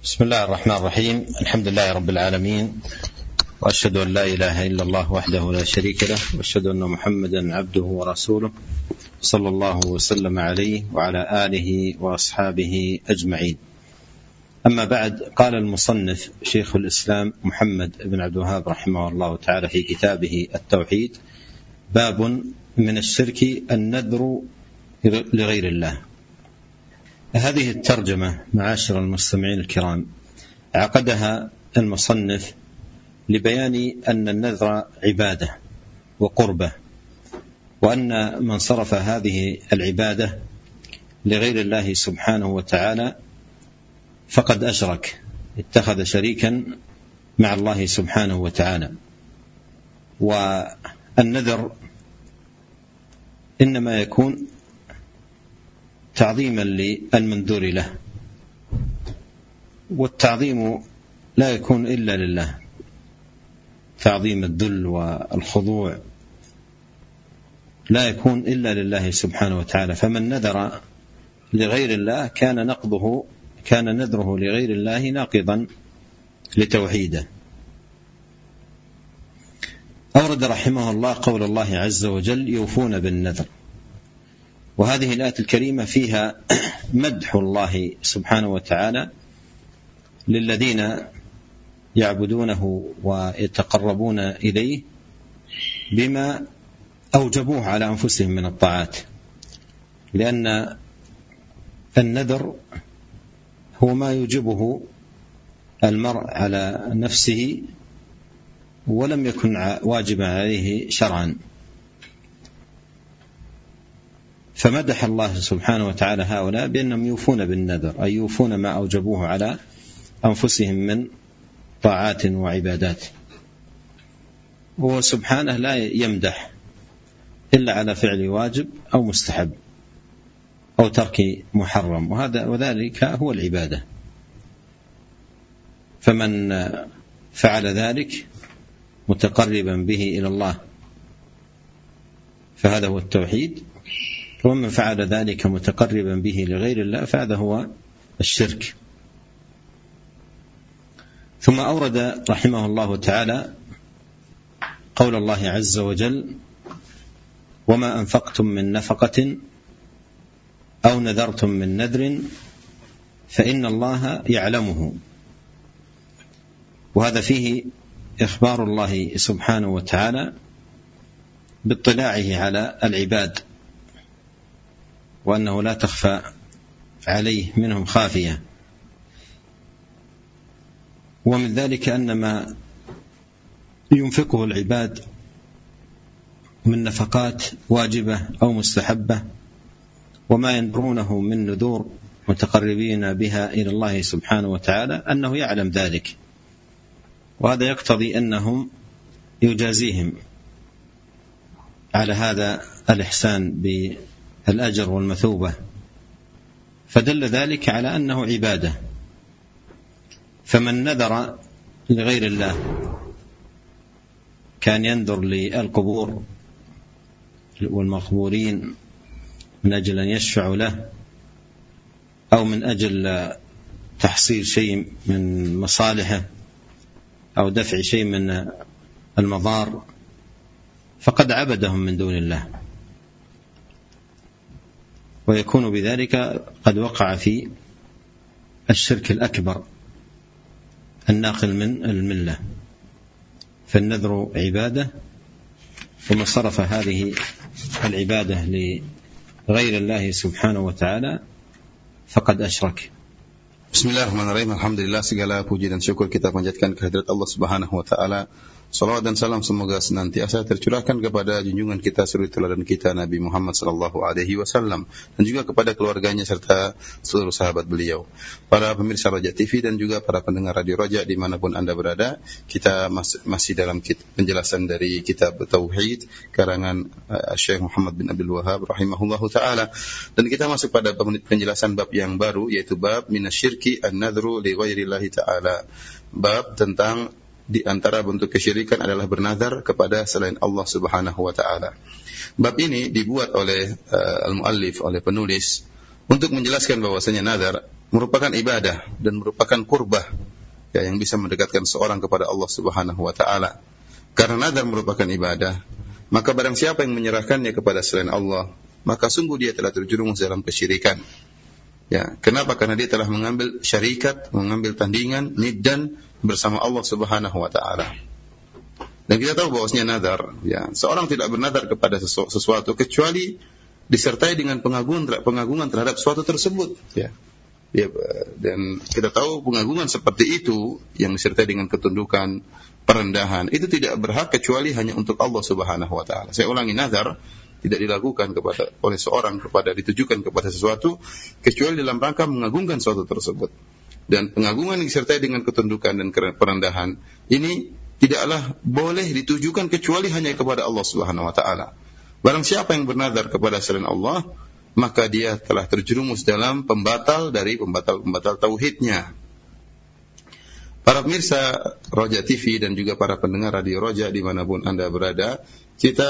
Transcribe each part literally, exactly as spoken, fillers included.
بسم الله الرحمن الرحيم. الحمد لله رب العالمين، وأشهد أن لا إله إلا الله وحده لا شريك له، وأشهد أن محمدا عبده ورسوله صلى الله وسلم عليه وعلى آله وأصحابه أجمعين. أما بعد، قال المصنف شيخ الإسلام محمد بن عبد الوهاب رحمه الله تعالى في كتابه التوحيد: باب من الشرك النذر لغير الله. هذه الترجمة معاشر المستمعين الكرام عقدها المصنف لبيان أن النذر عبادة وقربة، وأن من صرف هذه العبادة لغير الله سبحانه وتعالى فقد أشرك، اتخذ شريكا مع الله سبحانه وتعالى. والنذر إنما يكون تعظيما للمنذور له، والتعظيم لا يكون إلا لله، تعظيم الذل والخضوع لا يكون إلا لله سبحانه وتعالى. فمن نذر لغير الله كان نقضه كان نذره لغير الله ناقضا لتوحيده. أورد رحمه الله قول الله عز وجل: يوفون بالنذر. وهذه الآية الكريمة فيها مدح الله سبحانه وتعالى للذين يعبدونه ويتقربون إليه بما أوجبوه على أنفسهم من الطاعات، لأن النذر هو ما يوجبه المرء على نفسه ولم يكن واجبا عليه شرعا. فمدح الله سبحانه وتعالى هؤلاء بأنهم يوفون بالنذر، أي يوفون ما أوجبوه على أنفسهم من طاعات وعبادات. وهو سبحانه لا يمدح إلا على فعل واجب أو مستحب أو ترك محرم، وهذا وذلك هو العبادة. فمن فعل ذلك متقربا به إلى الله فهذا هو التوحيد، ومن فعل ذلك متقربا به لغير الله فهذا هو الشرك. ثم أورد رحمه الله تعالى قول الله عز وجل: وما أنفقتم من نفقة أو نذرتم من نذر فإن الله يعلمه. وهذا فيه إخبار الله سبحانه وتعالى باطلاعه على العباد، وأنه لا تخفى عليه منهم خافية. ومن ذلك أن ما ينفقه العباد من نفقات واجبة أو مستحبة وما ينذرونه من نذور متقربين بها إلى الله سبحانه وتعالى أنه يعلم ذلك، وهذا يقتضي أنهم يجازيهم على هذا الإحسان بالأجر والمثوبة، فدل ذلك على أنه عبادة. فمن نذر لغير الله كان ينذر للقبور والمقبورين من أجل أن يشفعوا له، أو من أجل تحصيل شيء من مصالحه أو دفع شيء من المضار، فقد عبدهم من دون الله، ويكون بذلك قد وقع في الشرك الأكبر الناقل من الملة. فالنذر عبادة، ومن صرف هذه العبادة لغير الله سبحانه وتعالى فقد أشرك. Bismillahirrahmanirrahim. Alhamdulillah, segala puji dan syukur kita panjatkan kehadirat Allah Subhanahu wa taala. Salawat dan salam semoga senantiasa tercurahkan kepada junjungan kita suri teladan kita Nabi Muhammad sallallahu alaihi wasallam, dan juga kepada keluarganya serta seluruh sahabat beliau. Para pemirsa Raja T V dan juga para pendengar Radio Raja dimanapun Anda berada, kita masih dalam penjelasan dari kitab Tauhid karangan Syekh Muhammad bin Abdul Wahab rahimahullahu taala, dan kita masuk pada penjelasan bab yang baru, yaitu bab minasyirki an-nadhru li ghairillahi ta'ala. Bab tentang di antara bentuk kesyirikan adalah bernazar kepada selain Allah Subhanahu wa taala. Bab ini dibuat oleh uh, al-muallif, oleh penulis, untuk menjelaskan bahwasanya nazar merupakan ibadah dan merupakan qurbah ya, yang bisa mendekatkan seorang kepada Allah Subhanahu wa taala. Karena nazar merupakan ibadah, maka barang siapa yang menyerahkannya kepada selain Allah, maka sungguh dia telah terjerumus dalam kesyirikan. Ya, kenapa? Karena dia telah mengambil syarikat, mengambil tandingan, niddan bersama Allah Subhanahu wa taala. Dan kita tahu bahwasanya nazar, ya, seorang tidak bernazar kepada sesu- sesuatu kecuali disertai dengan pengagungan pengagungan terhadap sesuatu tersebut, ya. Ya, dan kita tahu pengagungan seperti itu yang disertai dengan ketundukan, perendahan, itu tidak berhak kecuali hanya untuk Allah Subhanahu wa taala. Saya ulangi, nazar tidak dilakukan kepada oleh seorang kepada ditujukan kepada sesuatu kecuali dalam rangka mengagungkan sesuatu tersebut. Dan pengagungan yang disertai dengan ketundukan dan perendahan ini tidaklah boleh ditujukan kecuali hanya kepada Allah Subhanahu wa taala. Barang siapa yang bernazar kepada selain Allah, maka dia telah terjerumus dalam pembatal dari pembatal-pembatal tauhidnya. Para pemirsa Roja T V dan juga para pendengar Radio Roja dimanapun Anda berada, kita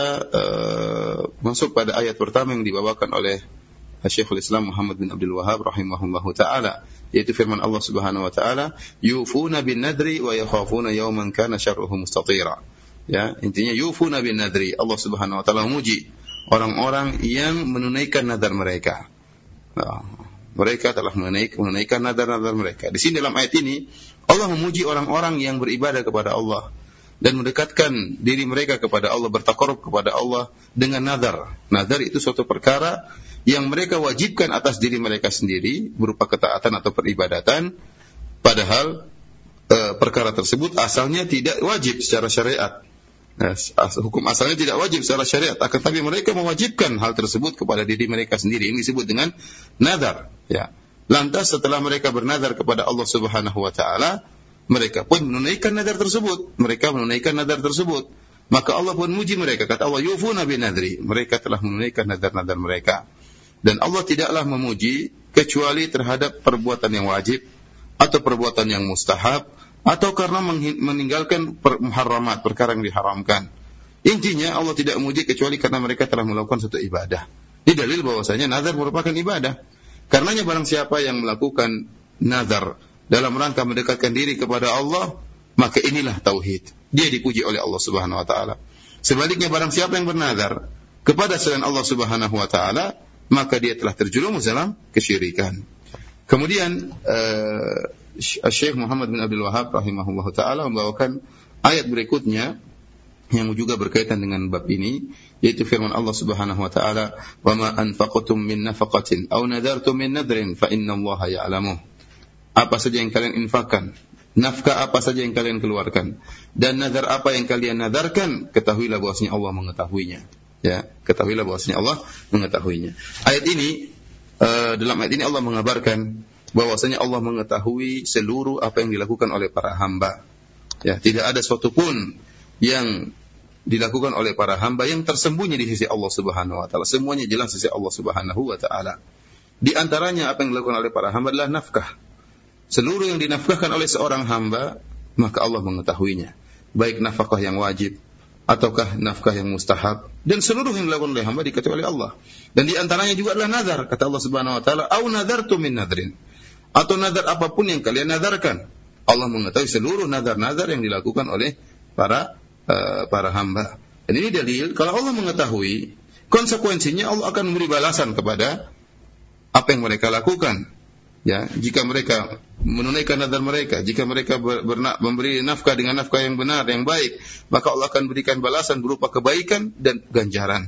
uh, masuk pada ayat pertama yang dibawakan oleh Syekhul Islam Muhammad bin Abdul Wahhab rahimahullahu taala, yaitu firman Allah Subhanahu wa taala, yufuna bin nadri wa yakhafuna yawman kana syarruhu mustatira. Ya, intinya yufuna bin nadri, Allah Subhanahu wa taala memuji orang-orang yang menunaikan nazar mereka. Nah, mereka telah menunaikan nazar-nazar mereka. Di sini dalam ayat ini Allah memuji orang-orang yang beribadah kepada Allah dan mendekatkan diri mereka kepada Allah, bertaqarrub kepada Allah dengan nazar. Nazar itu suatu perkara yang mereka wajibkan atas diri mereka sendiri berupa ketaatan atau peribadatan, padahal e, perkara tersebut asalnya tidak wajib secara syariat. Nah, hukum asalnya tidak wajib secara syariat, akan tapi mereka mewajibkan hal tersebut kepada diri mereka sendiri. Ini disebut dengan nazar, ya. Lantas setelah mereka bernazar kepada Allah Subhanahu wa taala, mereka pun menunaikan nazar tersebut. Mereka menunaikan nazar tersebut. Maka Allah pun muji mereka, kata Allah, yufuna bin nadri, mereka telah menunaikan nazar-nazar mereka. Dan Allah tidaklah memuji kecuali terhadap perbuatan yang wajib atau perbuatan yang mustahab, atau karena meninggalkan muharramat, perkara yang diharamkan. Intinya Allah tidak memuji kecuali karena mereka telah melakukan suatu ibadah. Ini dalil bahwasanya nazar merupakan ibadah. Karenanya barang siapa yang melakukan nazar dalam rangka mendekatkan diri kepada Allah, maka inilah tauhid. Dia dipuji oleh Allah Subhanahu wa taala. Sebaliknya barang siapa yang bernazar kepada selain Allah Subhanahu wa taala, maka dia telah terjerumus dalam kesyirikan. Kemudian uh, Syekh Muhammad bin Abdul Wahhab rahimahullahu taala membawakan ayat berikutnya yang juga berkaitan dengan bab ini, yaitu firman Allah Subhanahu wa taala, "Wa ma anfaqtum min nafaqatin aw nadartum min nadrin fa innallaha ya'lamuh." Apa saja yang kalian infakkan, nafkah apa saja yang kalian keluarkan, dan nazar apa yang kalian nadarkan, ketahuilah bahwasanya Allah mengetahuinya. Ya, ketahuilah bahwasanya Allah mengetahuinya. Ayat ini uh, dalam ayat ini Allah mengabarkan bahwasanya Allah mengetahui seluruh apa yang dilakukan oleh para hamba. Ya, tidak ada suatu pun yang dilakukan oleh para hamba yang tersembunyi di sisi Allah Subhanahu wa taala. Semuanya jelas di sisi Allah Subhanahu wa taala. Di antaranya apa yang dilakukan oleh para hamba adalah nafkah. Seluruh yang dinafkahkan oleh seorang hamba, maka Allah mengetahuinya. Baik nafkah yang wajib ataukah nafkah yang mustahab, dan seluruh yang dilakukan oleh hamba diketahui oleh Allah. Dan di antaranya juga adalah nazar, kata Allah Subhanahu wa taala, "Au nadartu min nadrin." Atau nazar apapun yang kalian nazarkan. Allah mengetahui seluruh nazar-nazar yang dilakukan oleh para uh, para hamba. Dan ini dalil kalau Allah mengetahui, konsekuensinya Allah akan memberi balasan kepada apa yang mereka lakukan. Ya, jika mereka menunaikan nazar mereka, jika mereka ber, berna, memberi nafkah dengan nafkah yang benar, yang baik, maka Allah akan berikan balasan berupa kebaikan dan ganjaran.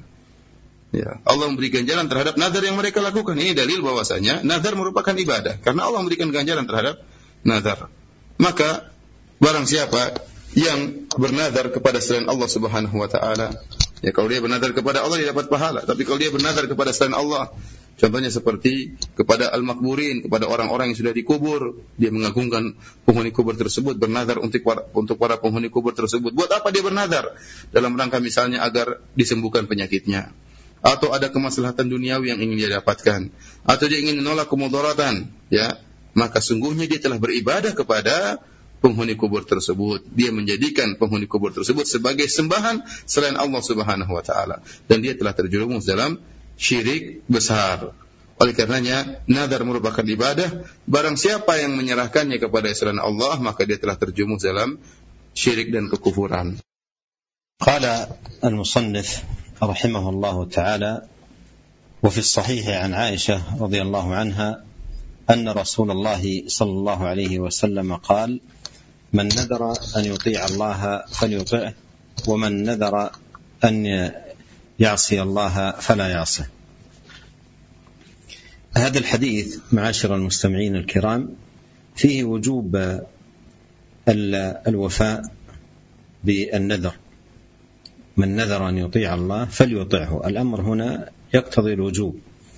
Ya, Allah memberi ganjaran terhadap nazar yang mereka lakukan. Ini dalil bahwasanya nazar merupakan ibadah, karena Allah memberikan ganjaran terhadap nazar. Maka barang siapa yang bernazar kepada selain Allah Subhanahu wa taala, ya, kalau dia bernazar kepada Allah dia dapat pahala, tapi kalau dia bernazar kepada selain Allah, contohnya seperti kepada al-makburin, kepada orang-orang yang sudah dikubur, dia mengagungkan penghuni kubur tersebut, bernazar untuk para, untuk para penghuni kubur tersebut. Buat apa dia bernazar? Dalam rangka misalnya agar disembuhkan penyakitnya, atau ada kemaslahatan duniawi yang ingin dia dapatkan, atau dia ingin menolak kemudaratan, ya, maka sungguhnya dia telah beribadah kepada penghuni kubur tersebut. Dia menjadikan penghuni kubur tersebut sebagai sembahan selain Allah Subhanahu wa taala, dan dia telah terjerumus dalam syirik besar. Oleh karenanya, nazar merupakan ibadah. Barang siapa yang menyerahkannya kepada selain Allah, maka dia telah terjumus dalam syirik dan kekufuran. Qala al-musannif rahimahullahu ta'ala, wa fi as-sahih an Aisyah radhiyallahu anha anna Rasulullah sallallahu alaihi wasallam qala man nadara an yuti'a Allah falyuti'hu wa man nadara an ya'si Allah fala ya'sihi. هذا الحديث معاشر المستمعين الكرام فيه وجوب الوفاء بالنذر. من نذر أن يطيع الله فليطعه. الأمر هنا يقتضي الوجوب،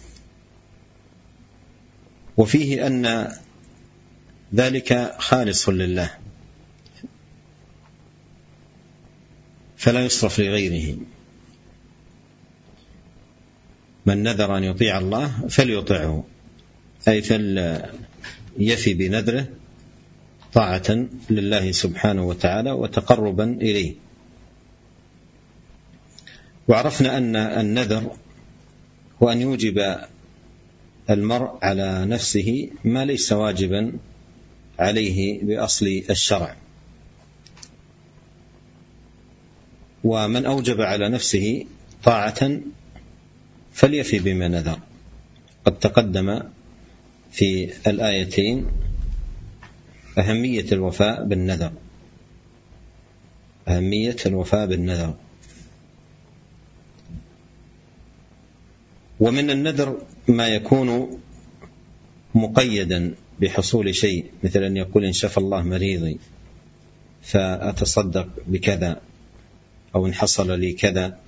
وفيه أن ذلك خالص لله فلا يصرف لغيره. من نذر أن يطيع الله فليطعه، أي فليفي بنذره طاعة لله سبحانه وتعالى وتقربا إليه. وعرفنا أن النذر هو أن يوجب المرء على نفسه ما ليس واجبا عليه بأصل الشرع، ومن أوجب على نفسه طاعة فليفي بما نذر. قد تقدم في الآيتين أهمية الوفاء بالنذر، أهمية الوفاء بالنذر. ومن النذر ما يكون مقيدا بحصول شيء، مثل أن يقول إن شفى الله مريضي فأتصدق بكذا، أو إن حصل لي كذا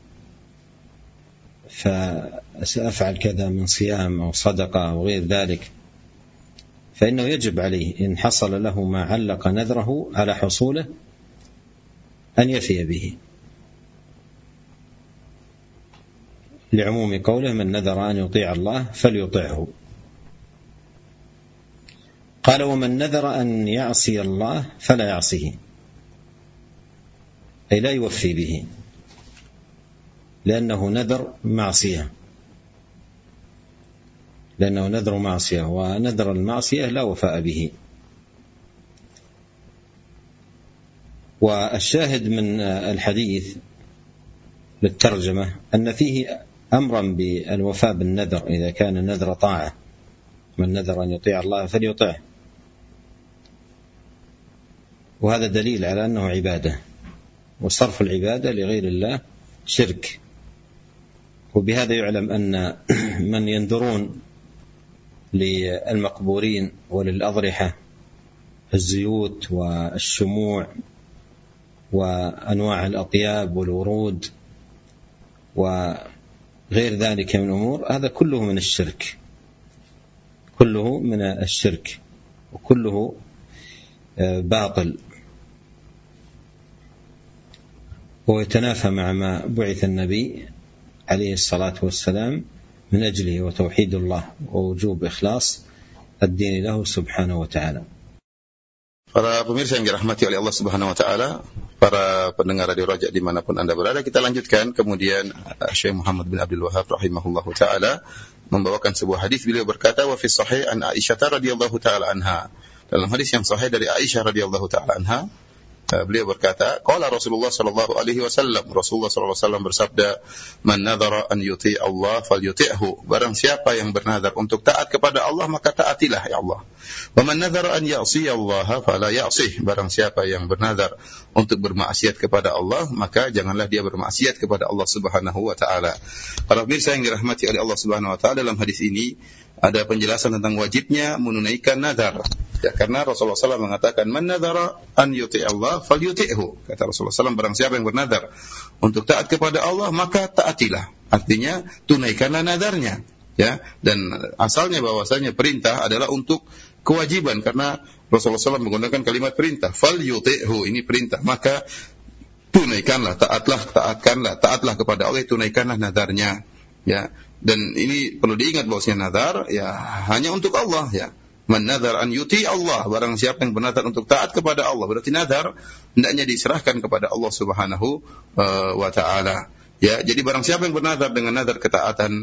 فسأفعل كذا من صيام أو صدقة أو غير ذلك، فإنه يجب عليه إن حصل له ما علق نذره على حصوله أن يفي به، لعموم قوله من نذر أن يطيع الله فليطعه. قال ومن نذر أن يعصي الله فلا يعصيه، أي لا يوفي به، لأنه نذر معصية، لأنه نذر معصية، ونذر المعصية لا وفاء به. والشاهد من الحديث للترجمة أن فيه أمرا بالوفاء بالنذر إذا كان النذر طاعة. من نذر أن يطيع الله فليطعه، وهذا دليل على أنه عبادة، وصرف العبادة لغير الله شرك. وبهذا يعلم أن من ينذرون للمقبورين وللأضرحة الزيوت والشموع وأنواع الأطياب والورود وغير ذلك من الأمور، هذا كله من الشرك، كله من الشرك، وكله باطل، ويتنافى مع ما بعث النبي عليه الصلاة والسلام من أجله، وتوحيد الله ووجوب إخلاص الدين له سبحانه وتعالى. Para pemirsa yang dirahmati oleh Allah Subhanahu wa taala, para pendengar Radio Raja dimanapun Anda berada, kita lanjutkan. Kemudian Syekh Muhammad bin Abdul Wahhab rahimahullahu taala membawakan sebuah hadis. Beliau berkata, wa fi sahih an Aisyah radhiyallahu taala anha. Dalam hadis yang sahih dari Aisyah radhiyallahu taala anha, beliau berkata, qala Rasulullah sallallahu alaihi wasallam, Rasulullah sallallahu alaihi wasallam bersabda, man nadhara an yuti Allah falyuti'hu, barang siapa yang bernazar untuk taat kepada Allah maka taatilah ya Allah. Wa man nadhara an ya'si Allah fala ya'sih, barang siapa yang bernazar untuk bermaksiat kepada Allah maka janganlah dia bermaksiat kepada Allah Subhanahu wa taala. Para pemirsa yang dirahmati oleh Allah Subhanahu wa taala, dalam hadis ini ada penjelasan tentang wajibnya menunaikan nazar. Ya, karena Rasulullah sallallahu alaihi wasallam mengatakan man nadhara an yuti Allah falyuti'hu. Kata Rasulullah sallallahu alaihi wasallam, barang siapa yang bernazar untuk taat kepada Allah maka taatilah. Artinya tunaikanlah nazarnya. Ya, dan asalnya bahwasanya perintah adalah untuk kewajiban, karena Rasulullah sallallahu alaihi wasallam menggunakan kalimat perintah, falyuti'hu, ini perintah, maka tunaikanlah, taatlah, taatkanlah, taatlah kepada Allah, tunaikanlah nazarnya. Ya, dan ini perlu diingat bahwasanya nazar ya hanya untuk Allah ya. Man nadhar an yuti Allah, barang siapa yang bernazar untuk taat kepada Allah, berarti nazar hendaknya diserahkan kepada Allah Subhanahu uh, wa taala. Ya, jadi barang siapa yang bernazar dengan nazar ketaatan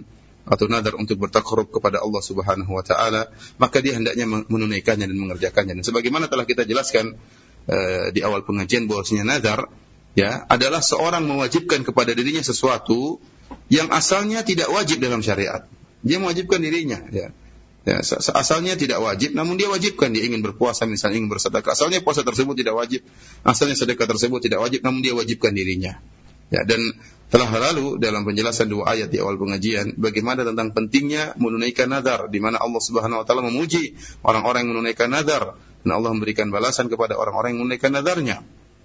atau nadar untuk bertakarrub kepada Allah Subhanahu wa taala, maka dia hendaknya menunaikannya dan mengerjakannya. Dan sebagaimana telah kita jelaskan uh, di awal pengajian bahwasanya nadar ya adalah seorang mewajibkan kepada dirinya sesuatu yang asalnya tidak wajib dalam syariat. Dia mewajibkan dirinya ya. Ya, asalnya tidak wajib, namun dia wajibkan. Dia ingin berpuasa, misalnya ingin bersedekah. Asalnya puasa tersebut tidak wajib, asalnya sedekah tersebut tidak wajib, namun dia wajibkan dirinya. Ya, dan telah lalu dalam penjelasan dua ayat di awal pengajian, bagaimana tentang pentingnya menunaikan nazar, di mana Allah Subhanahu Wa Taala memuji orang-orang yang menunaikan nazar, dan Allah memberikan balasan kepada orang-orang yang menunaikan nazarnya.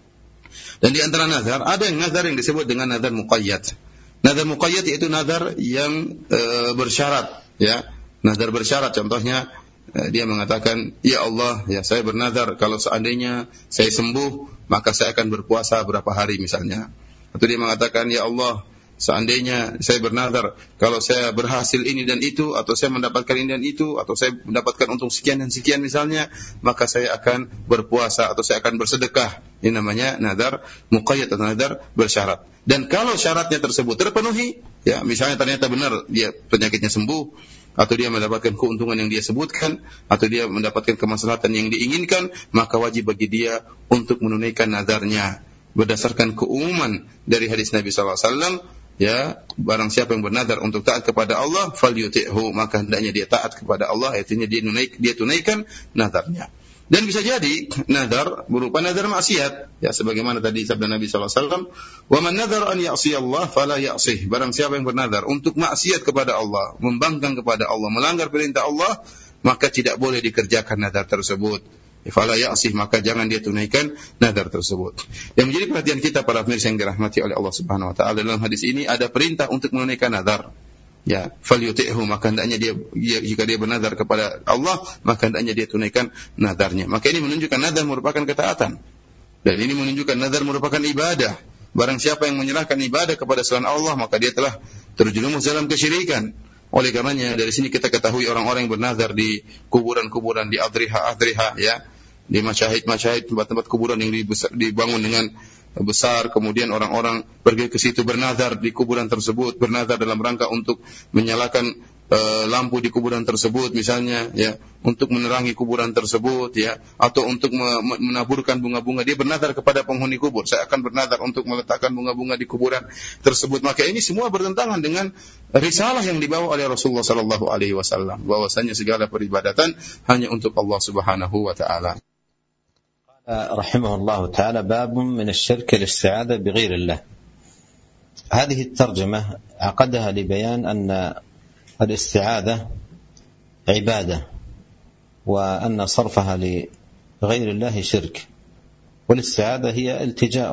Dan di antara nazar ada yang nazar yang disebut dengan nazar muqayyad. Nazar muqayyad yaitu nazar yang e, bersyarat, ya. Nazar bersyarat, contohnya dia mengatakan, ya Allah, ya saya bernazar kalau seandainya saya sembuh, maka saya akan berpuasa berapa hari misalnya. Atau dia mengatakan, ya Allah, seandainya saya bernazar kalau saya berhasil ini dan itu, atau saya mendapatkan ini dan itu, atau saya mendapatkan untung sekian dan sekian misalnya, maka saya akan berpuasa atau saya akan bersedekah. Ini namanya nazar muqayyad atau nazar bersyarat. Dan kalau syaratnya tersebut terpenuhi, ya misalnya ternyata benar dia penyakitnya sembuh, atau dia mendapatkan keuntungan yang dia sebutkan, atau dia mendapatkan kemaslahatan yang diinginkan, maka wajib bagi dia untuk menunaikan nazarnya berdasarkan keumuman dari hadis Nabi sallallahu alaihi wasallam, ya, barang siapa yang bernazar untuk taat kepada Allah, falyuti'hu, maka hendaknya dia taat kepada Allah, artinya dia tunaik, dia tunaikan nazarnya. Dan bisa jadi nazar berupa nazar maksiat, ya sebagaimana tadi sabda Nabi sallallahu alaihi wasallam, "Wa man nazara an ya'si Allah fala ya'sih." Barang siapa yang bernazar untuk maksiat kepada Allah, membangkang kepada Allah, melanggar perintah Allah, maka tidak boleh dikerjakan nazar tersebut. Fala ya'sih, maka jangan dia tunaikan nazar tersebut. Yang menjadi perhatian kita para pemirsa yang dirahmati oleh Allah Subhanahu wa taala, dalam hadis ini ada perintah untuk menunaikan nazar. Ya, falyuti'hu, maka hendaknya dia, dia jika dia bernazar kepada Allah, maka hendaknya dia tunaikan nazarnya. Maka ini menunjukkan nazar merupakan ketaatan. Dan ini menunjukkan nazar merupakan ibadah. Barang siapa yang menyerahkan ibadah kepada selain Allah, maka dia telah terjerumus dalam kesyirikan. Oleh karenanya dari sini kita ketahui orang-orang yang bernazar di kuburan-kuburan, di adriha-adriha, ya, di masyahid-masyahid, tempat-tempat kuburan yang dibangun dengan besar, kemudian orang-orang pergi ke situ bernazar di kuburan tersebut, bernazar dalam rangka untuk menyalakan e, lampu di kuburan tersebut misalnya, ya, untuk menerangi kuburan tersebut, ya, atau untuk me, menaburkan bunga-bunga. Dia bernazar kepada penghuni kubur, saya akan bernazar untuk meletakkan bunga-bunga di kuburan tersebut. Maka ini semua bertentangan dengan risalah yang dibawa oleh Rasulullah sallallahu alaihi wasallam, bahwasanya segala peribadatan hanya untuk Allah Subhanahu wa taala. رحمه الله تعالى باب من الشرك الاستعاذة بغير الله. هذه الترجمة عقدها لبيان أن الاستعاذة عبادة وأن صرفها لغير الله شرك، والاستعاذة هي التجاء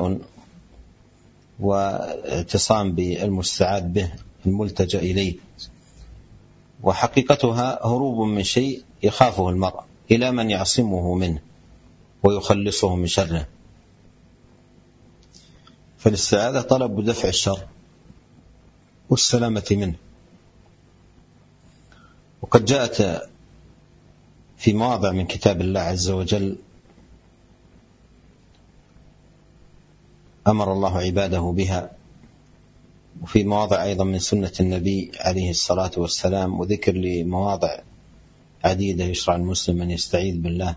واعتصام بالمستعاذ به الملتجأ إليه، وحقيقتها هروب من شيء يخافه المرء إلى من يعصمه منه ويخلصه من شره. فالاستعاذة طلب دفع الشر والسلامة منه. وقد جاءت في مواضع من كتاب الله عز وجل أمر الله عباده بها، وفي مواضع أيضا من سنة النبي عليه الصلاة والسلام، وذكر لمواضع عديدة يشرع المسلم أن يستعيذ بالله،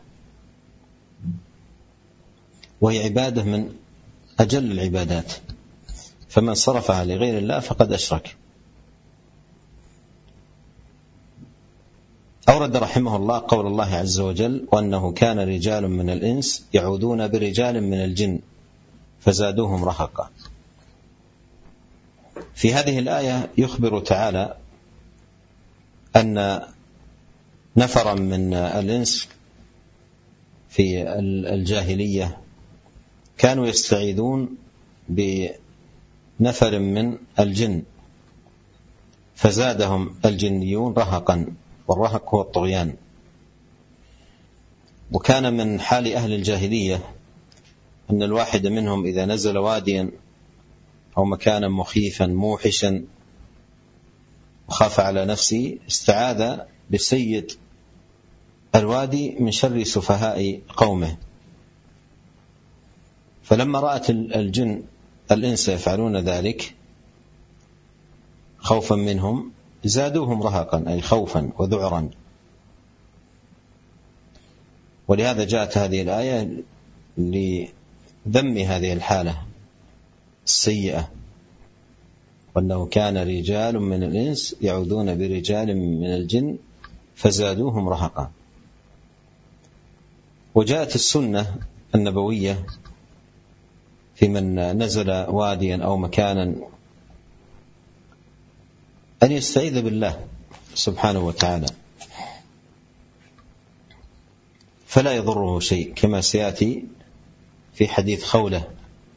وهي عبادة من أجل العبادات، فمن صرفها لغير الله فقد أشرك. أورد رحمه الله قول الله عز وجل: وأنه كان رجال من الإنس يعوذون برجال من الجن فزادوهم رهقا. في هذه الآية يخبر تعالى أن نفرا من الإنس في الجاهلية كانوا يستعيذون بنفر من الجن فزادهم الجنيون رهقا، والرهق هو الطغيان. وكان من حال أهل الجاهلية أن الواحد منهم إذا نزل واديا أو مكانا مخيفا موحشا وخاف على نفسه استعاذ بسيد الوادي من شر سفهاء قومه. فلما رأت الجن الإنس يفعلون ذلك خوفا منهم زادوهم رهقا أي خوفا وذعرا. ولهذا جاءت هذه الآية لذم هذه الحالة السيئة، وأنه كان رجال من الإنس يعوذون برجال من الجن فزادوهم رهقا. وجاءت السنة النبوية في من نزل واديا أو مكانا أن يستعيذ بالله سبحانه وتعالى فلا يضره شيء، كما سيأتي في حديث خولة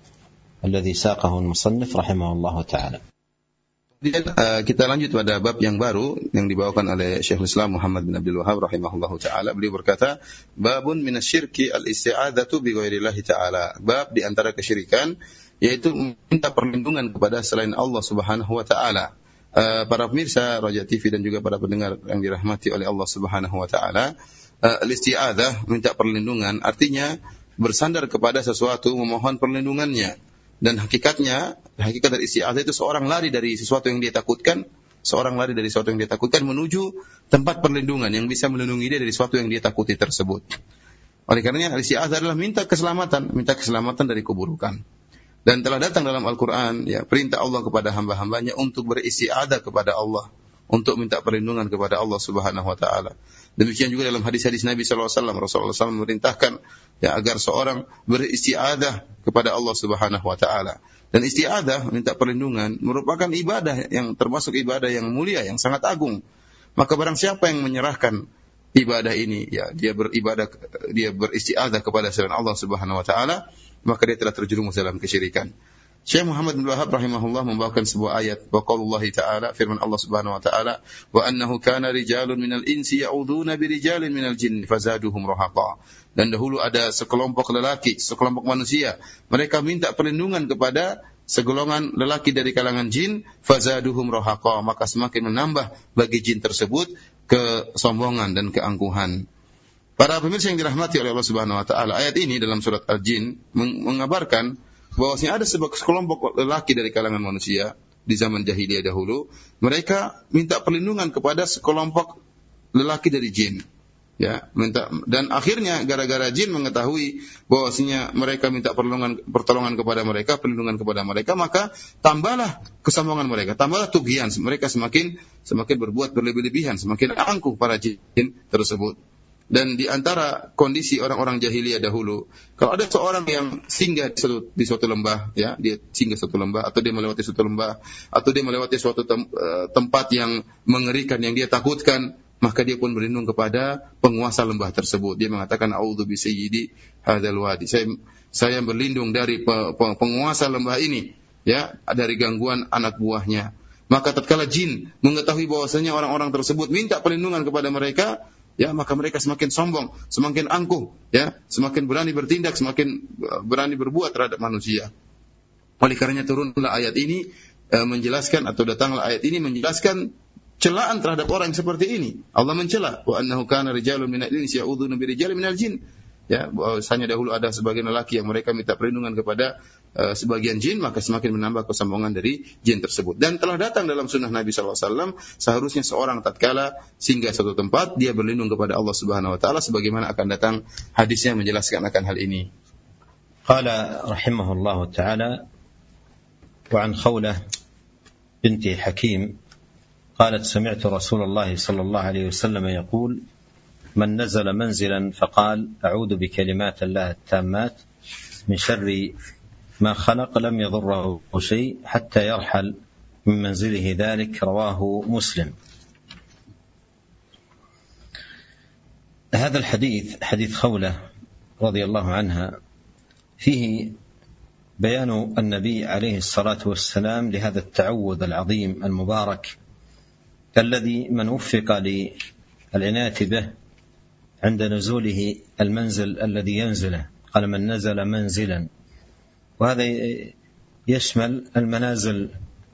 الذي ساقه المصنف رحمه الله تعالى. Kemudian uh, kita lanjut pada bab yang baru yang dibawakan oleh Syekhul Islam Muhammad bin Abdul Wahhab rahimahullahu taala. Beliau berkata, babun minasyirki al-isti'adzatu bi ghairillahi taala. Bab di antara kesyirikan yaitu minta perlindungan kepada selain Allah Subhanahu wa taala. Uh, para pemirsa Raja T V dan juga para pendengar yang dirahmati oleh Allah Subhanahu wa taala, uh, al-isti'adzah, minta perlindungan, artinya bersandar kepada sesuatu, memohon perlindungannya. Dan hakikatnya, hakikat dari isti'adzah itu seorang lari dari sesuatu yang dia takutkan, seorang lari dari sesuatu yang dia takutkan menuju tempat perlindungan yang bisa melindungi dia dari sesuatu yang dia takuti tersebut. Oleh karenanya isti'adzah adalah minta keselamatan, minta keselamatan dari keburukan. Dan telah datang dalam Al-Quran ya, perintah Allah kepada hamba-hambanya untuk beristi'adzah kepada Allah, untuk minta perlindungan kepada Allah Subhanahu wa taala. Demikian juga dalam hadis-hadis Nabi sallallahu alaihi wasallam, Rasulullah sallallahu alaihi wasallam memerintahkan ya agar seorang beristi'adzah kepada Allah Subhanahu wa taala. Dan isti'adzah, minta perlindungan, merupakan ibadah yang termasuk ibadah yang mulia, yang sangat agung. Maka barang siapa yang menyerahkan ibadah ini, ya dia beribadah, dia beristi'adzah kepada selain Allah Subhanahu wa taala, maka dia telah terjerumus dalam kesyirikan. Syekh Muhammad bin Wahhab rahimahullah membawakan sebuah ayat, wa qaulullahi ta'ala, firman Allah Subhanahu wa ta'ala, wa annahu kana rijalun minal insi ya'uduna birijalin minal jinn fazaduhum rahaqa. Dan dahulu ada sekelompok lelaki, sekelompok manusia, mereka minta perlindungan kepada segolongan lelaki dari kalangan jin, fazaduhum rahaqa, maka semakin menambah bagi jin tersebut kesombongan dan keangkuhan. Para pemirsa yang dirahmati oleh Allah Subhanahu wa ta'ala, ayat ini dalam surat Al-Jin mengabarkan bahwasanya ada sekelompok lelaki dari kalangan manusia di zaman jahiliyah dahulu, mereka minta perlindungan kepada sekelompok lelaki dari jin. Ya, minta, dan akhirnya gara-gara jin mengetahui bahwasanya mereka minta pertolongan pertolongan kepada mereka, perlindungan kepada mereka, maka tambahlah kesombongan mereka, tambahlah tughyan, mereka semakin semakin berbuat berlebih-lebihan, semakin angkuh para jin tersebut. Dan di antara kondisi orang-orang jahiliyah dahulu, kalau ada seorang yang singgah di suatu, di suatu lembah, ya, dia singgah suatu lembah, atau dia melewati suatu lembah, atau dia melewati suatu tem, uh, tempat yang mengerikan, yang dia takutkan, maka dia pun berlindung kepada penguasa lembah tersebut. Dia mengatakan, a'udzu bi sayyidi hadzal wadi. Saya saya berlindung dari pe, pe, penguasa lembah ini, ya, dari gangguan anak buahnya. Maka tatkala jin mengetahui bahwasanya orang-orang tersebut minta perlindungan kepada mereka, ya, maka mereka semakin sombong, semakin angkuh, ya, semakin berani bertindak, semakin berani berbuat terhadap manusia. Oleh karenanya turunlah ayat ini e, menjelaskan, atau datanglah ayat ini menjelaskan celaan terhadap orang yang seperti ini. Allah mencela, wa annahu kana rijalun minal insi ya'udzuuna birijalin minal jin. Ya, bahwasanya dahulu ada sebagian lelaki yang mereka minta perlindungan kepada uh, sebagian jin, maka semakin menambah kesombongan dari jin tersebut. Dan telah datang dalam sunnah Nabi sallallahu alaihi wasallam, seharusnya seorang tatkala singgah suatu tempat, dia berlindung kepada Allah Subhanahu wa taala, sebagaimana akan datang hadisnya menjelaskan akan hal ini. Qala rahimahullahu taala wa an Khawlah binti Hakim qalat sami'tu Rasulullah sallallahu alaihi wasallam yaqul من نزل منزلا فقال أعوذ بكلمات الله التامات من شر ما خلق لم يضره شيء حتى يرحل من منزله ذلك رواه مسلم. هذا الحديث حديث خولة رضي الله عنها فيه بيان النبي عليه الصلاة والسلام لهذا التعوذ العظيم المبارك الذي من وفق للعناية به عند نزوله المنزل الذي ينزله، قال من نزل منزلا، وهذا يشمل المنازل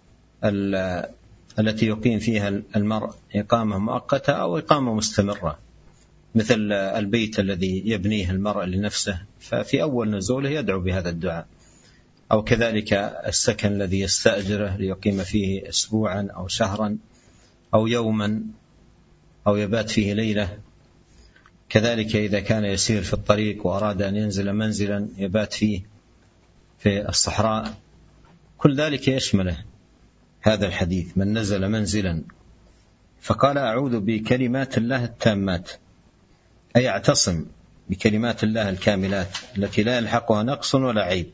التي يقيم فيها المرء إقامة مؤقتة أو إقامة مستمرة، مثل البيت الذي يبنيه المرء لنفسه ففي أول نزوله يدعو بهذا الدعاء، أو كذلك السكن الذي يستأجره ليقيم فيه أسبوعا أو شهرا أو يوما أو يبات فيه ليلة، كذلك إذا كان يسير في الطريق وأراد أن ينزل منزلا يبات فيه في الصحراء، كل ذلك يشمله هذا الحديث: من نزل منزلا فقال أعوذ بكلمات الله التامات، أي اعتصم بكلمات الله الكاملات التي لا يلحقها نقص ولا عيب.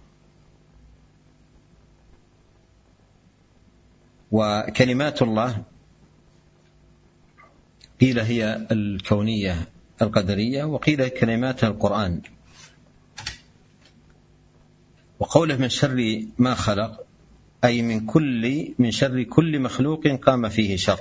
وكلمات الله قيل هي الكونية القدرية، وقيل كلمات القرآن. وقوله من شر ما خلق أي من كل من شر كل مخلوق قام فيه شر،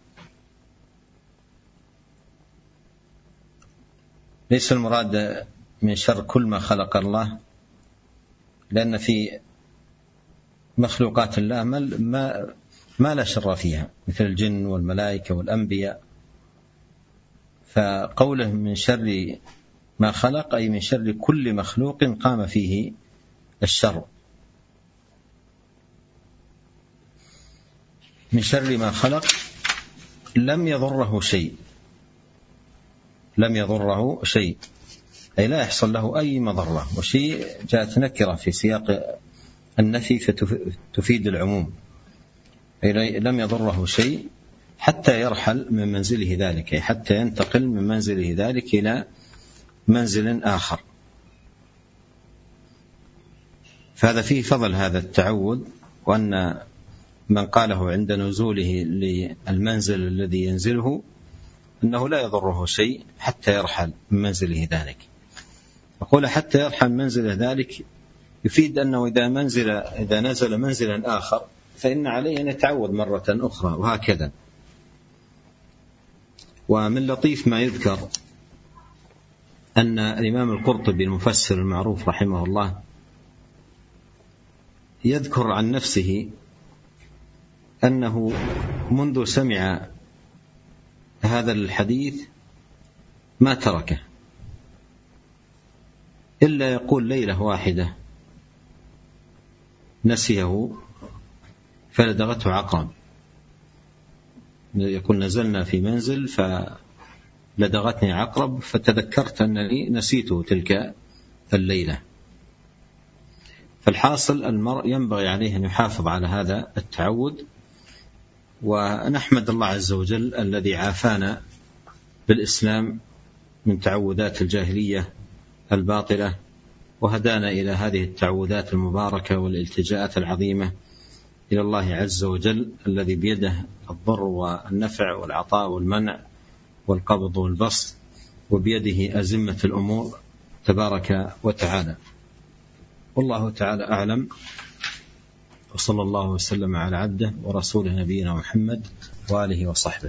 ليس المراد من شر كل ما خلق الله، لأن في مخلوقات الله ما ما لا شر فيها مثل الجن والملائكة والأنبياء. فقوله من شر ما خلق أي من شر كل مخلوق قام فيه الشر. من شر ما خلق لم يضره شيء، لم يضره شيء أي لا يحصل له أي مضرة، وشيء جاءت نكرة في سياق النفي فتفيد العموم، أي لم يضره شيء حتى يرحل من منزله ذلك، أي حتى ينتقل من منزله ذلك إلى منزل آخر. فهذا فيه فضل هذا التعوذ، وأن من قاله عند نزوله للمنزل الذي ينزله أنه لا يضره شيء حتى يرحل من منزله ذلك. أقول حتى يرحل منزله ذلك يفيد أنه إذا, منزل إذا نزل منزلا آخر فإن عليه أن يتعوذ مرة أخرى، وهكذا. ومن لطيف ما يذكر أن الإمام القرطبي المفسر المعروف رحمه الله يذكر عن نفسه أنه منذ سمع هذا الحديث ما تركه إلا يقول ليلة واحدة نسيه فلدغته عقرب، يقول نزلنا في منزل فلدغتني عقرب فتذكرت أنني نسيته تلك الليلة. فالحاصل المرء ينبغي عليه أن يحافظ على هذا التعود، ونحمد الله عز وجل الذي عافانا بالإسلام من تعوذات الجاهلية الباطلة، وهدانا إلى هذه التعوذات المباركة والالتجاءات العظيمة إلى الله عز وجل الذي بيده الضر والنفع والعطاء والمنع والقبض والبسط، وبيده أزمة الأمور تبارك وتعالى. والله تعالى أعلم، وصلى الله وسلم على عبده ورسوله نبينا محمد وآله وصحبه.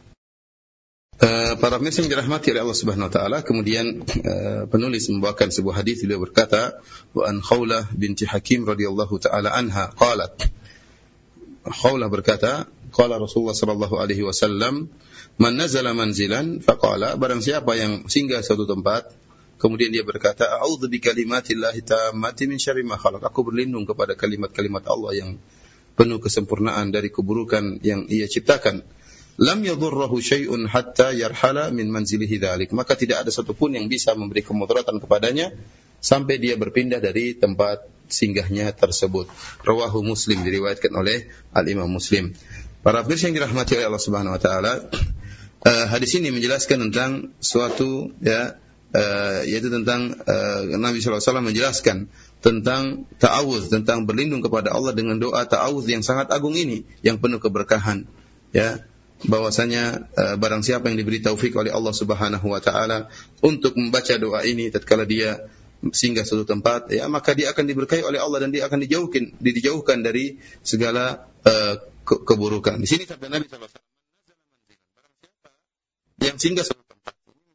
Uh, para pemirsa yang dirahmati oleh Allah Subhanahu wa taala, kemudian uh, penulis membawakan sebuah hadis. Beliau berkata, wa an Khawlah binti Hakim radhiyallahu taala anha qalat, Khawlah berkata, qala Rasulullah sallallahu alaihi wasallam, man nazala manzilan faqala, barang siapa yang singgah suatu tempat kemudian dia berkata, a'udzu bikalimatillahi tammati min syarri ma khalaq, aku berlindung kepada kalimat-kalimat Allah yang penuh kesempurnaan dari keburukan yang ia ciptakan. Lam yadurruhu syai'un hatta yarhala min manzilihi dzalik, maka tidak ada satupun yang bisa memberi kemudaratan kepadanya sampai dia berpindah dari tempat singgahnya tersebut. Rawahu Muslim, diriwayatkan oleh Al-Imam Muslim. Para pemirsa yang dirahmati oleh Allah Subhanahu wa taala, uh, hadis ini menjelaskan tentang suatu ya uh, yaitu tentang uh, Nabi sallallahu alaihi wasallam menjelaskan tentang ta'awudz, tentang berlindung kepada Allah dengan doa ta'awudz yang sangat agung ini, yang penuh keberkahan, ya. Bahwasanya uh, barang siapa yang diberi taufik oleh Allah Subhanahu wa taala untuk membaca doa ini tatkala dia singgah suatu tempat, ya, maka dia akan diberkahi oleh Allah dan dia akan dijauhkan dijauhkan dari segala uh, ke- keburukan. Di sini sabda Nabi sallallahu alaihi wasallam, yang singgah suatu tempat,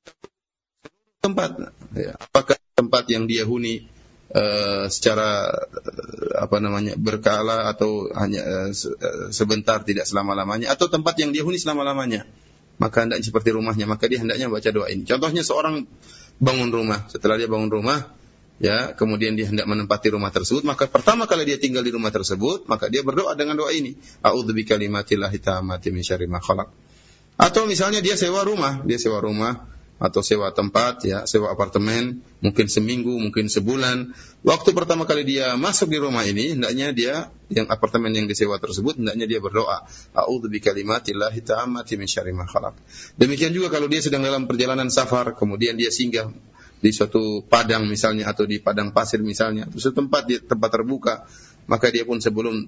tempat ya, apakah tempat yang dia huni Uh, secara uh, apa namanya berkala atau hanya uh, sebentar, tidak selama-lamanya, atau tempat yang dia huni selama-lamanya, maka hendaknya seperti rumahnya, maka dia hendaknya baca doa ini. Contohnya seorang bangun rumah, setelah dia bangun rumah, ya, kemudian dia hendak menempati rumah tersebut, maka pertama kali dia tinggal di rumah tersebut, maka dia berdoa dengan doa ini, a'udzu bikalimatillahi tammati min syarri ma khalaq. Atau misalnya dia sewa rumah, dia sewa rumah atau sewa tempat, ya, sewa apartemen, mungkin seminggu, mungkin sebulan. Waktu pertama kali dia masuk di rumah ini, hendaknya dia, yang apartemen yang disewa tersebut, hendaknya dia berdoa, a'udzu bikalimatillahi tammati min syarri ma khalaq. Demikian juga kalau dia sedang dalam perjalanan safar, kemudian dia singgah di suatu padang misalnya, atau di padang pasir misalnya, atau suatu tempat di tempat terbuka, maka dia pun sebelum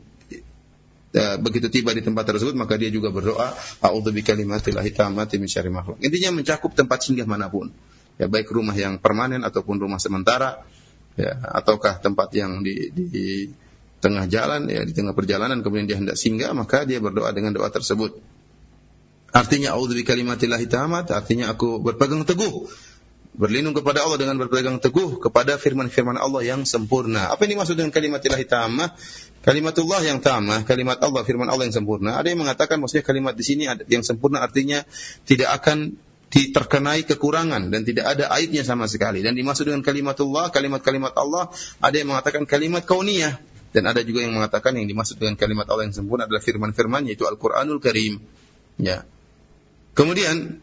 uh, begitu tiba di tempat tersebut, maka dia juga berdoa, a'udzu bikalimatillahi tammati min syarri ma khalaq. Intinya mencakup tempat singgah manapun, ya, baik rumah yang permanen ataupun rumah sementara, ya, ataukah tempat yang di, di, di tengah jalan, ya, di tengah perjalanan, kemudian dia hendak singgah, maka dia berdoa dengan doa tersebut. Artinya a'udzu bikalimatillahi tammati, artinya aku berpegang teguh, berlindung kepada Allah dengan berpegang teguh kepada firman-firman Allah yang sempurna. Apa yang dimaksud dengan kalimatillahi tammah? Kalimatullah yang tammah, kalimat Allah, firman Allah yang sempurna. Ada yang mengatakan maksudnya kalimat di sini yang sempurna artinya tidak akan terkenai kekurangan dan tidak ada aibnya sama sekali. Dan dimaksud dengan kalimatullah, kalimat-kalimat Allah, ada yang mengatakan kalimat kauniyah, dan ada juga yang mengatakan yang dimaksud dengan kalimat Allah yang sempurna adalah firman-firman, yaitu Al-Qur'anul Karim. Ya. Kemudian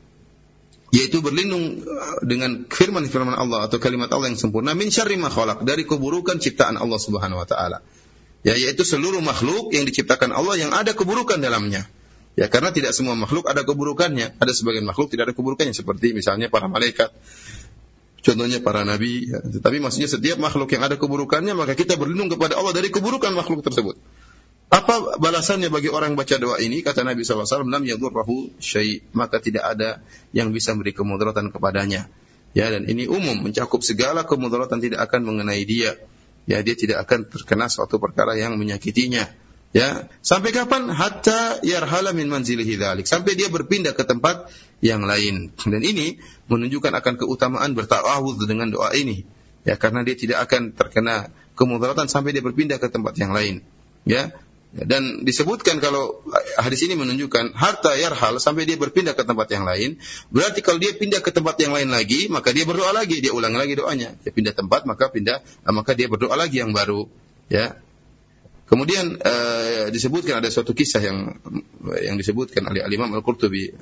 yaitu berlindung dengan firman-firman Allah atau kalimat Allah yang sempurna min syarri ma khalaq, dari keburukan ciptaan Allah Subhanahu wa taala. Ya, yaitu seluruh makhluk yang diciptakan Allah yang ada keburukan dalamnya. Ya, karena tidak semua makhluk ada keburukannya. Ada sebagian makhluk tidak ada keburukannya, seperti misalnya para malaikat. Contohnya para nabi, ya. Tetapi maksudnya setiap makhluk yang ada keburukannya, maka kita berlindung kepada Allah dari keburukan makhluk tersebut. Apa balasannya bagi orang baca doa ini? Kata Nabi sallallahu alaihi wasallam, lam yadurruhu syai', maka tidak ada yang bisa memberi kemudaratan kepadanya. Ya, dan ini umum, mencakup segala kemudaratan tidak akan mengenai dia. Ya, dia tidak akan terkena suatu perkara yang menyakitinya. Ya, sampai kapan? Hatta yarhala min manzilihi dzalik, sampai dia berpindah ke tempat yang lain. Dan ini menunjukkan akan keutamaan berta'awudz dengan doa ini. Ya, karena dia tidak akan terkena kemudaratan sampai dia berpindah ke tempat yang lain. Ya. Dan disebutkan kalau hadis ini menunjukkan harta yarhal sampai dia berpindah ke tempat yang lain, berarti kalau dia pindah ke tempat yang lain lagi, maka dia berdoa lagi, dia ulang lagi doanya. Dia pindah tempat, maka pindah, maka dia berdoa lagi yang baru, ya. Kemudian uh, disebutkan ada suatu kisah yang yang disebutkan oleh Al-Imam Al-Qurtubi,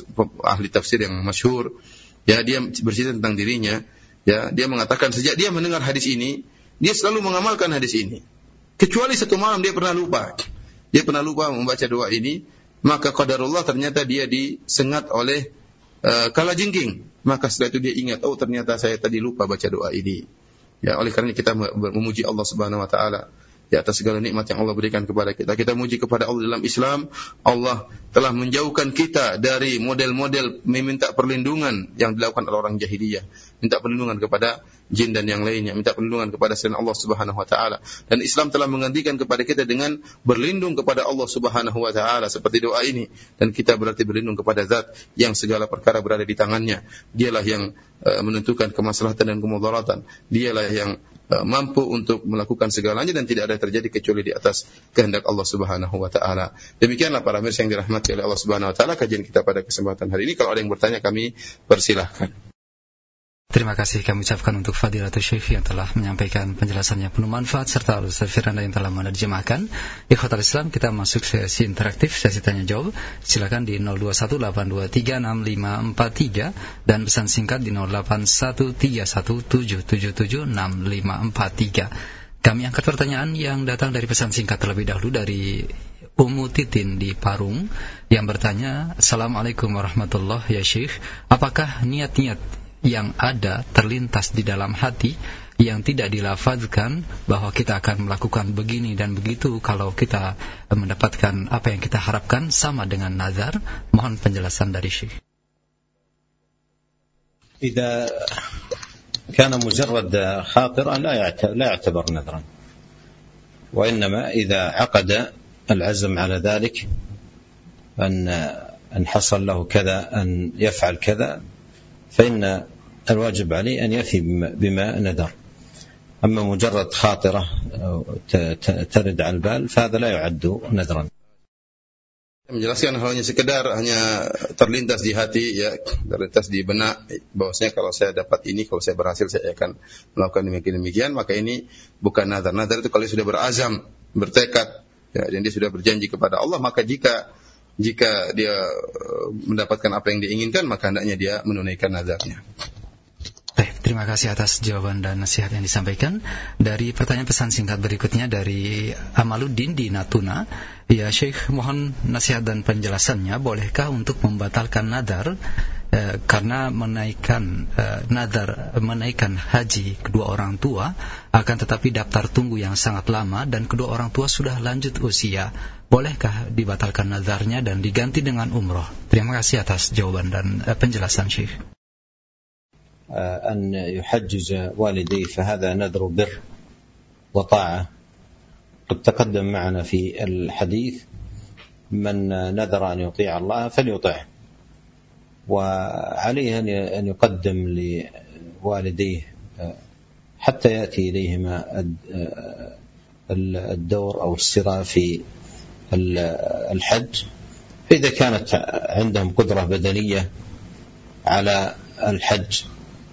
ahli tafsir yang masyhur. Ya, dia bercerita tentang dirinya, ya, dia mengatakan sejak dia mendengar hadis ini, dia selalu mengamalkan hadis ini. Kecuali satu malam dia pernah lupa. Dia pernah lupa membaca doa ini, maka qadarullah ternyata dia disengat oleh uh, kalajengking. Maka setelah itu dia ingat, oh ternyata saya tadi lupa baca doa ini. Ya, oleh karena kita memuji Allah Subhanahu wa taala di atas segala nikmat yang Allah berikan kepada kita. Kita memuji kepada Allah dalam Islam. Allah telah menjauhkan kita dari model-model meminta perlindungan yang dilakukan oleh orang jahiliyah. Minta perlindungan kepada jin dan yang lainnya, minta perlindungan kepada selain Allah Subhanahu wa taala. Dan Islam telah menggantikan kepada kita dengan berlindung kepada Allah Subhanahu wa taala seperti doa ini, dan kita berarti berlindung kepada zat yang segala perkara berada di tangannya. Dialah yang uh, menentukan kemaslahatan dan kemudaratan. Dialah yang uh, mampu untuk melakukan segalanya dan tidak ada terjadi kecuali di atas kehendak Allah Subhanahu wa taala. Demikianlah para mirsa yang dirahmati oleh Allah Subhanahu wa taala kajian kita pada kesempatan hari ini. Kalau ada yang bertanya kami persilahkan. Terima kasih kami ucapkan untuk Fadilatul Syekh yang telah menyampaikan penjelasannya penuh manfaat, serta Ustaz Firanda yang telah menerjemahkan. Ikhwatal Islam, kita masuk sesi interaktif, sesi tanya jawab. Silakan di nol dua satu delapan dua tiga enam lima empat tiga dan pesan singkat di nol delapan satu tiga satu tujuh tujuh tujuh enam lima empat tiga. Kami angkat pertanyaan yang datang dari pesan singkat terlebih dahulu dari Ummu Titin di Parung yang bertanya, Assalamualaikum warahmatullahi ya Syekh, apakah niat-niat yang ada terlintas di dalam hati yang tidak dilafazkan bahwa kita akan melakukan begini dan begitu kalau kita mendapatkan apa yang kita harapkan sama dengan nazar? Mohon penjelasan dari Syekh. إذا كان مجرد خاطرا لا لا يعتبر نذرا، وإنما إذا عقد العزم على ذلك أن أن حصل له كذا أن يفعل كذا فإن الواجب عليه أن يفي بما نذر. أما مجرد خاطرة ترد على البال فهذا لا يعد نذرا. Menjelaskan hanya sekedar hanya terlintas di hati, ya, terlintas di benak bahwasanya kalau saya dapat ini, kalau saya berhasil saya akan melakukan demikian demikian, maka ini bukan nazar. Nazar itu kalau sudah berazam, bertekad, ya, dan dia sudah berjanji kepada Allah, maka jika jika dia mendapatkan apa yang diinginkan, maka hendaknya dia menunaikan nazarnya. Baik, terima kasih atas jawaban dan nasihat yang disampaikan. Dari pertanyaan pesan singkat berikutnya dari Amaluddin di Natuna. Ya Syekh, mohon nasihat dan penjelasannya. Bolehkah untuk membatalkan nadar eh, karena menaikkan eh, nadar menaikkan haji kedua orang tua, akan tetapi daftar tunggu yang sangat lama dan kedua orang tua sudah lanjut usia. Bolehkah dibatalkan nadarnya dan diganti dengan umroh? Terima kasih atas jawaban dan eh, penjelasan Syekh. أن يحجج والديه فهذا نذر بر وطاعة. قد تقدم معنا في الحديث من نذر أن يطيع الله فليطعه، وعليه أن يقدم لوالديه حتى يأتي إليهما الدور أو الصراع في الحج. إذا كانت عندهم قدرة بدنية على الحج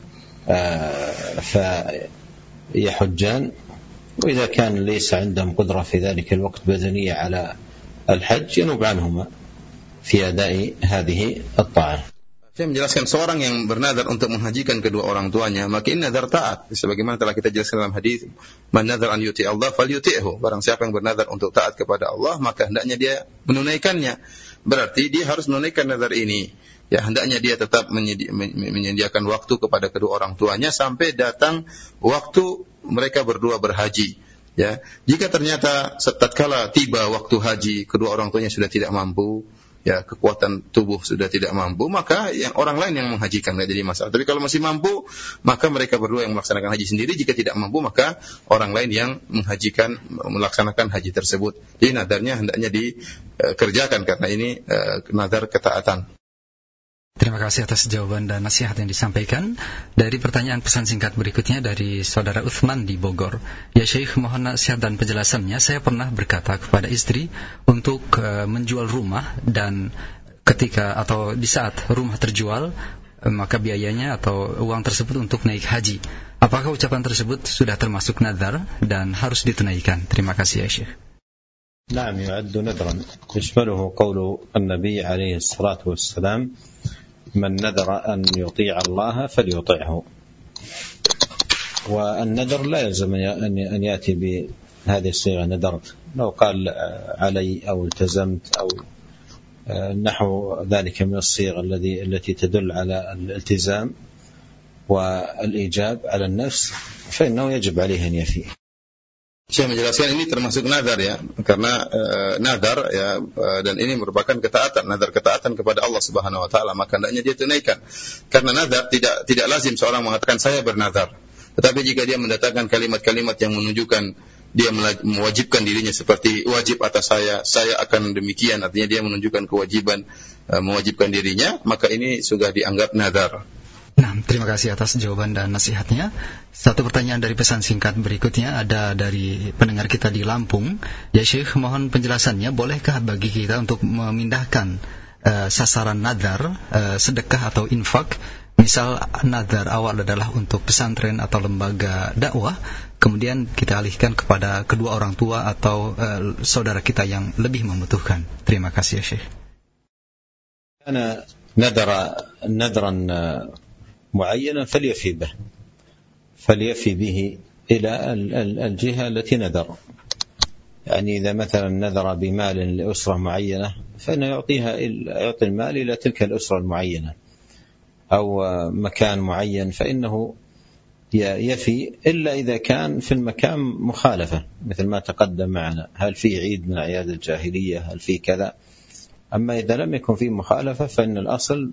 فيحجان، وإذا كان ليس عندهم قدرة في ذلك الوقت بدنية على الحج ينوب عنهما في أداء هذه الطاعة. Saya menjelaskan seorang yang bernazar untuk menghajikan kedua orang tuanya, maka ini nazar taat. Sebagaimana telah kita jelaskan dalam hadis, man nazar an yuti Allah falyuti'hu. Barang siapa yang bernazar untuk taat kepada Allah, maka hendaknya dia menunaikannya. Berarti dia harus menunaikan nazar ini. Ya, hendaknya dia tetap menyedi- menyediakan waktu kepada kedua orang tuanya sampai datang waktu mereka berdua berhaji. Ya, jika ternyata tatkala tiba waktu haji kedua orang tuanya sudah tidak mampu, ya, kekuatan tubuh sudah tidak mampu, maka yang orang lain yang menghajikan, tidak jadi masalah. Tapi kalau masih mampu, maka mereka berdua yang melaksanakan haji sendiri. Jika tidak mampu, maka orang lain yang menghajikan, melaksanakan haji tersebut. Jadi nadarnya hendaknya dikerjakan karena ini uh, nadar ketaatan. Terima kasih atas jawaban dan nasihat yang disampaikan. Dari pertanyaan pesan singkat berikutnya dari saudara Uthman di Bogor. Ya Syekh, mohon nasihat dan penjelasannya. Saya pernah berkata kepada istri untuk uh, menjual rumah, dan ketika atau di saat rumah terjual, uh, maka biayanya atau uang tersebut untuk naik haji. Apakah ucapan tersebut sudah termasuk nadar dan harus ditunaikan? Terima kasih ya Syekh. نعم يعد نذرا يشمله قول النبي عليه الصلاة والسلام من نذر أن يطيع الله فليطعه. والنذر لا يلزم أن يأتي بهذه الصيغة نذر. لو قال علي أو التزمت أو نحو ذلك من الصيغ الذي التي تدل على الالتزام والإيجاب على النفس فإنه يجب عليه أن يفي. Saya menjelaskan ini termasuk nazar, ya, karena uh, nazar, ya, uh, dan ini merupakan ketaatan, nazar ketaatan kepada Allah Subhanahu wa taala, maka hendaknya dia tunaikan. Karena nazar tidak tidak lazim seorang mengatakan saya bernazar. Tetapi jika dia mendatangkan kalimat-kalimat yang menunjukkan dia mewajibkan dirinya seperti wajib atas saya, saya akan demikian, artinya dia menunjukkan kewajiban uh, mewajibkan dirinya, maka ini sudah dianggap nazar. Nah, terima kasih atas jawaban dan nasihatnya. Satu pertanyaan dari pesan singkat berikutnya ada dari pendengar kita di Lampung. Ya Syekh, mohon penjelasannya. Bolehkah bagi kita untuk memindahkan uh, sasaran nadar, uh, sedekah atau infak? Misal nadar awal adalah untuk pesantren atau lembaga dakwah, kemudian kita alihkan kepada kedua orang tua atau uh, saudara kita yang lebih membutuhkan. Terima kasih ya Syekh. Ana nadara nadran معينا فليفي به فليفي به إلى الجهة التي نذر. يعني إذا مثلا نذر بمال لأسرة معينة فإنه يعطيها يعطي المال إلى تلك الأسرة المعينة، أو مكان معين فإنه يفي، إلا إذا كان في المكان مخالفة مثل ما تقدم معنا، هل في عيد من أعياد الجاهلية، هل في كذا. أما إذا لم يكن في مخالفة فإن الأصل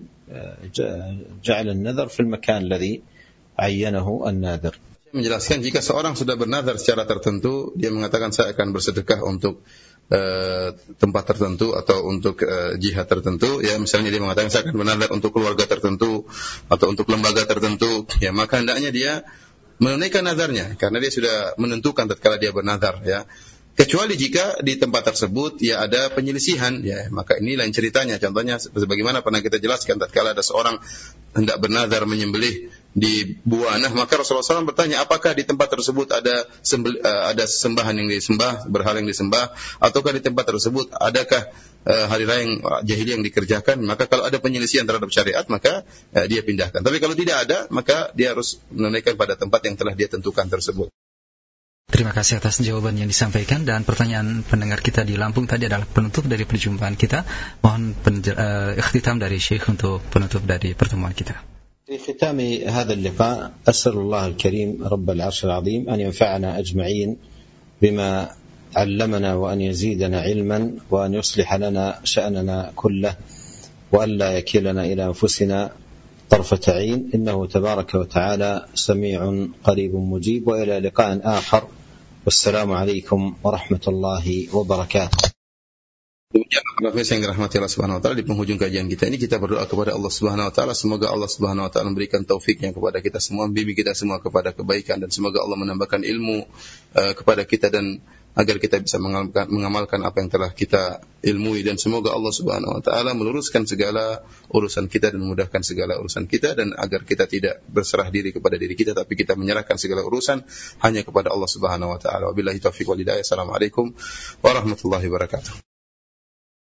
جعل النذر في المكان الذي عينه الناذر. Menjelaskan jika seorang sudah bernazar secara tertentu, dia mengatakan saya akan bersedekah untuk uh, tempat tertentu atau untuk uh, jihad tertentu, ya, misalnya dia mengatakan saya akan bernazar untuk keluarga tertentu atau untuk lembaga tertentu, ya, maka hendaknya dia menunaikan nazarnya karena dia sudah menentukan tatkala dia bernazar, ya. Kecuali jika di tempat tersebut ya ada penyelisihan, ya maka ini lain ceritanya. Contohnya sebagaimana pernah kita jelaskan, tatkala ada seorang hendak bernazar menyembelih di Buana, maka Rasulullah shallallahu alaihi wasallam bertanya, apakah di tempat tersebut ada sembel, uh, ada sembahan yang disembah, berhala yang disembah, ataukah di tempat tersebut adakah uh, hari raya yang jahiliyah yang dikerjakan? Maka kalau ada penyelisihan terhadap syariat, maka uh, dia pindahkan. Tapi kalau tidak ada, maka dia harus menunaikan pada tempat yang telah dia tentukan tersebut. Terima kasih atas jawaban yang disampaikan, dan pertanyaan pendengar kita di Lampung tadi adalah penutup dari perjumpaan kita. Mohon penjer- uh, ikhtitam dari Syekh untuk penutup dari pertemuan kita. في ختام هذا اللقاء أسأل الله الكريم رب العرش العظيم أن ينفعنا أجمعين بما علمنا وأن يزيدنا علما وأن يصلح لنا شأننا كله وأن لا يكلنا إلى أنفسنا طرفة عين إنه تبارك وتعالى سميع قريب مجيب. وإلى لقاء آخر والسلام عليكم ورحمة الله وبركاته. Demikian para pemirsa yang dirahmati Allah Subhanahu wa taala, di penghujung kajian kita ini kita berdoa kepada Allah Subhanahu wa taala, semoga Allah Subhanahu wa taala memberikan taufiknya kepada kita semua, membimbing kita semua kepada kebaikan, dan semoga Allah menambahkan ilmu uh, kepada kita, dan agar kita bisa mengamalkan, mengamalkan apa yang telah kita ilmui, dan semoga Allah Subhanahu wa taala meluruskan segala urusan kita dan memudahkan segala urusan kita, dan agar kita tidak berserah diri kepada diri kita, tapi kita menyerahkan segala urusan hanya kepada Allah Subhanahu wa taala. Wabillahi taufiq wal hidayah. Assalamualaikum warahmatullahi wabarakatuh.